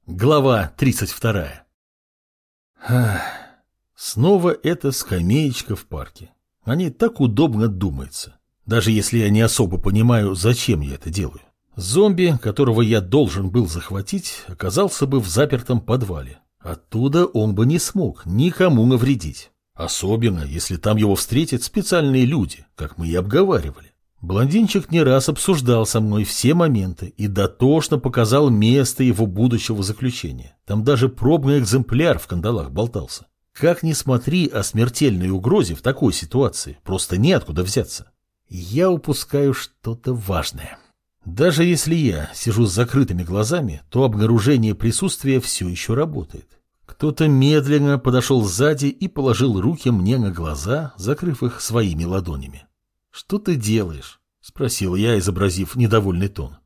Глава 32. Снова эта скамеечка в парке. О ней так удобно думается, даже если я не особо понимаю, зачем я это делаю. Зомби, которого я должен был захватить, оказался бы в запертом подвале. Оттуда он бы не смог никому навредить. Особенно, если там его встретят специальные люди, как мы и обговаривали. Блондинчик не раз обсуждал со мной все моменты и дотошно показал место его будущего заключения. Там даже пробный экземпляр в кандалах болтался. Как ни смотри о смертельной угрозе в такой ситуации, просто неоткуда взяться. Я упускаю что-то важное. Даже если я сижу с закрытыми глазами, то обнаружение присутствия все еще работает. Кто-то медленно подошел сзади и положил руки мне на глаза, закрыв их своими ладонями. «Что ты делаешь?» — спросил я, изобразив недовольный тон.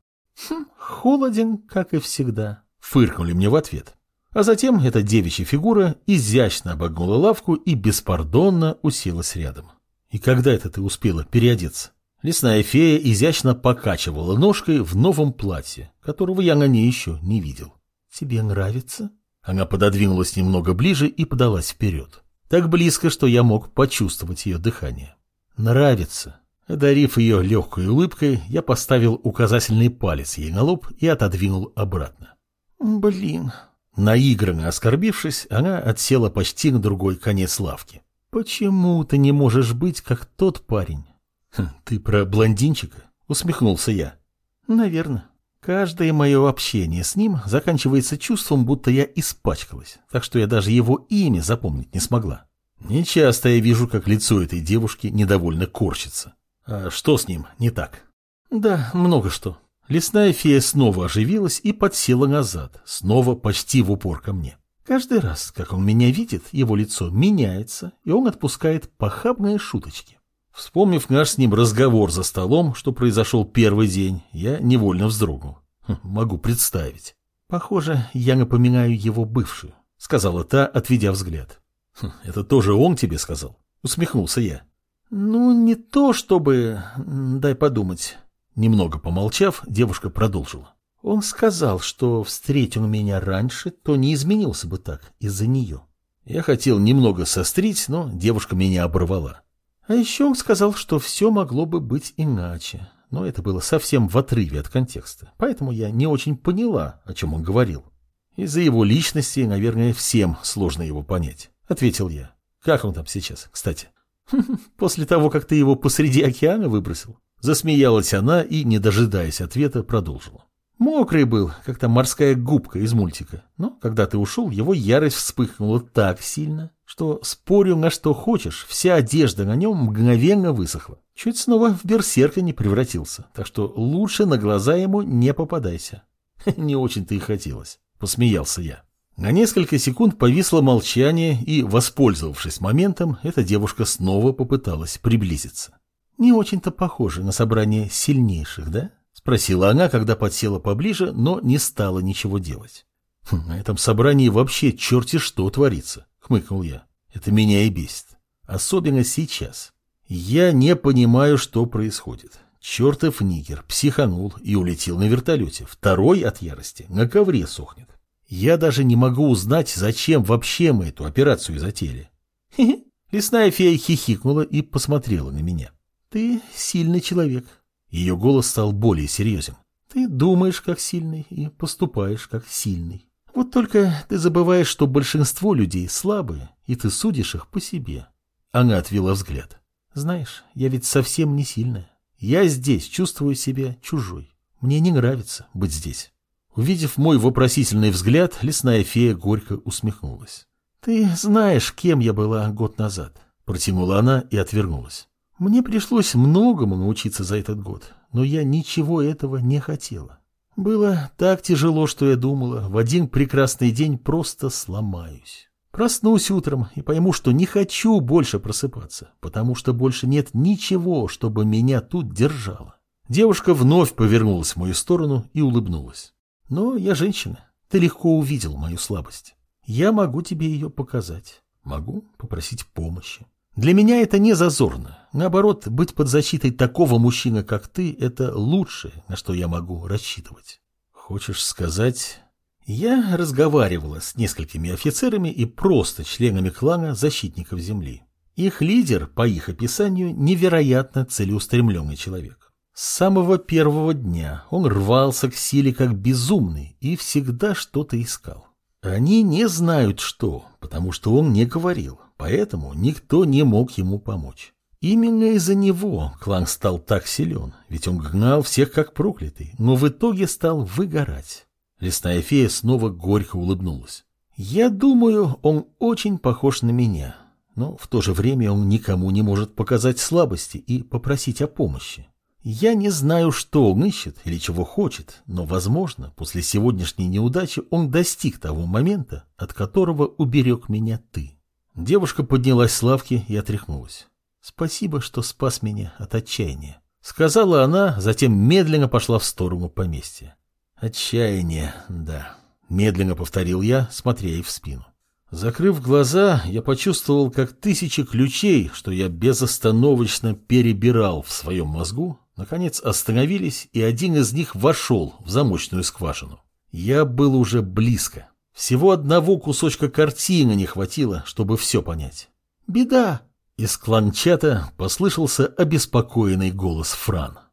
«Холоден, как и всегда», — фыркнули мне в ответ. А затем эта девичья фигура изящно обогнула лавку и беспардонно уселась рядом. «И когда это ты успела переодеться?» Лесная фея изящно покачивала ножкой в новом платье, которого я на ней еще не видел. «Тебе нравится?» Она пододвинулась немного ближе и подалась вперед. Так близко, что я мог почувствовать ее дыхание. «Нравится». Одарив ее легкой улыбкой, я поставил указательный палец ей на лоб и отодвинул обратно. «Блин». Наигранно оскорбившись, она отсела почти на другой конец лавки. «Почему ты не можешь быть, как тот парень?» «Ты про блондинчика?» — усмехнулся я. «Наверное. Каждое мое общение с ним заканчивается чувством, будто я испачкалась, так что я даже его имя запомнить не смогла. Нечасто я вижу, как лицо этой девушки недовольно корчится. А что с ним не так?» «Да, много что». Лесная фея снова оживилась и подсела назад, снова почти в упор ко мне. Каждый раз, как он меня видит, его лицо меняется, и он отпускает похабные шуточки. Вспомнив наш с ним разговор за столом, что произошел первый день, я невольно вздрогнул. Могу представить. «Похоже, я напоминаю его бывшую», — сказала та, отведя взгляд. «Это тоже он тебе сказал?» — усмехнулся я. «Ну, не то чтобы... Дай подумать». Немного помолчав, девушка продолжила. «Он сказал, что встреть он меня раньше, то не изменился бы так из-за нее». Я хотел немного сострить, но девушка меня оборвала. А еще он сказал, что все могло бы быть иначе, но это было совсем в отрыве от контекста, поэтому я не очень поняла, о чем он говорил. «Из-за его личности, наверное, всем сложно его понять», — ответил я. «Как он там сейчас, кстати?» «После того, как ты его посреди океана выбросил?» Засмеялась она и, не дожидаясь ответа, продолжила. «Мокрый был, как та морская губка из мультика, но когда ты ушел, его ярость вспыхнула так сильно, что, спорю на что хочешь, вся одежда на нем мгновенно высохла. Чуть снова в берсерка не превратился, так что лучше на глаза ему не попадайся». «Не очень-то и хотелось», — посмеялся я. На несколько секунд повисло молчание, и, воспользовавшись моментом, эта девушка снова попыталась приблизиться. «Не очень-то похоже на собрание сильнейших, да?» — спросила она, когда подсела поближе, но не стала ничего делать. «На этом собрании вообще черти что творится», — хмыкнул я. «Это меня и бесит. Особенно сейчас. Я не понимаю, что происходит. Чертов нигер психанул и улетел на вертолете. Второй от ярости на ковре сохнет. Я даже не могу узнать, зачем вообще мы эту операцию затеяли». «Хе-хе». Лесная фея хихикнула и посмотрела на меня. «Ты сильный человек». Ее голос стал более серьезен. «Ты думаешь как сильный и поступаешь как сильный. Вот только ты забываешь, что большинство людей слабые, и ты судишь их по себе». Она отвела взгляд. «Знаешь, я ведь совсем не сильная. Я здесь чувствую себя чужой. Мне не нравится быть здесь». Увидев мой вопросительный взгляд, лесная фея горько усмехнулась. «Ты знаешь, кем я была год назад», — протянула она и отвернулась. «Мне пришлось многому научиться за этот год, но я ничего этого не хотела. Было так тяжело, что я думала, в один прекрасный день просто сломаюсь. Проснусь утром и пойму, что не хочу больше просыпаться, потому что больше нет ничего, чтобы меня тут держало». Девушка вновь повернулась в мою сторону и улыбнулась. «Но я женщина, ты легко увидел мою слабость. Я могу тебе ее показать, могу попросить помощи. Для меня это не зазорно. Наоборот, быть под защитой такого мужчины, как ты, это лучшее, на что я могу рассчитывать». «Хочешь сказать...» Я разговаривала с несколькими офицерами и просто членами клана защитников земли. Их лидер, по их описанию, невероятно целеустремленный человек. С самого первого дня он рвался к силе как безумный и всегда что-то искал. Они не знают что, потому что он не говорил, поэтому никто не мог ему помочь. Именно из-за него клан стал так силен, ведь он гнал всех как проклятый, но в итоге стал выгорать. Лесная фея снова горько улыбнулась. Я думаю, он очень похож на меня, но в то же время он никому не может показать слабости и попросить о помощи. Я не знаю, что он ищет или чего хочет, но, возможно, после сегодняшней неудачи он достиг того момента, от которого уберег меня ты. Девушка поднялась с лавки и отряхнулась. «Спасибо, что спас меня от отчаяния», — сказала она, затем медленно пошла в сторону поместья. «Отчаяние, да», — медленно повторил я, смотря ей в спину. Закрыв глаза, я почувствовал, как тысячи ключей, что я безостановочно перебирал в своем мозгу, наконец остановились, и один из них вошел в замочную скважину. Я был уже близко. Всего одного кусочка картины не хватило, чтобы все понять. «Беда!» Из клан-чата послышался обеспокоенный голос Фран.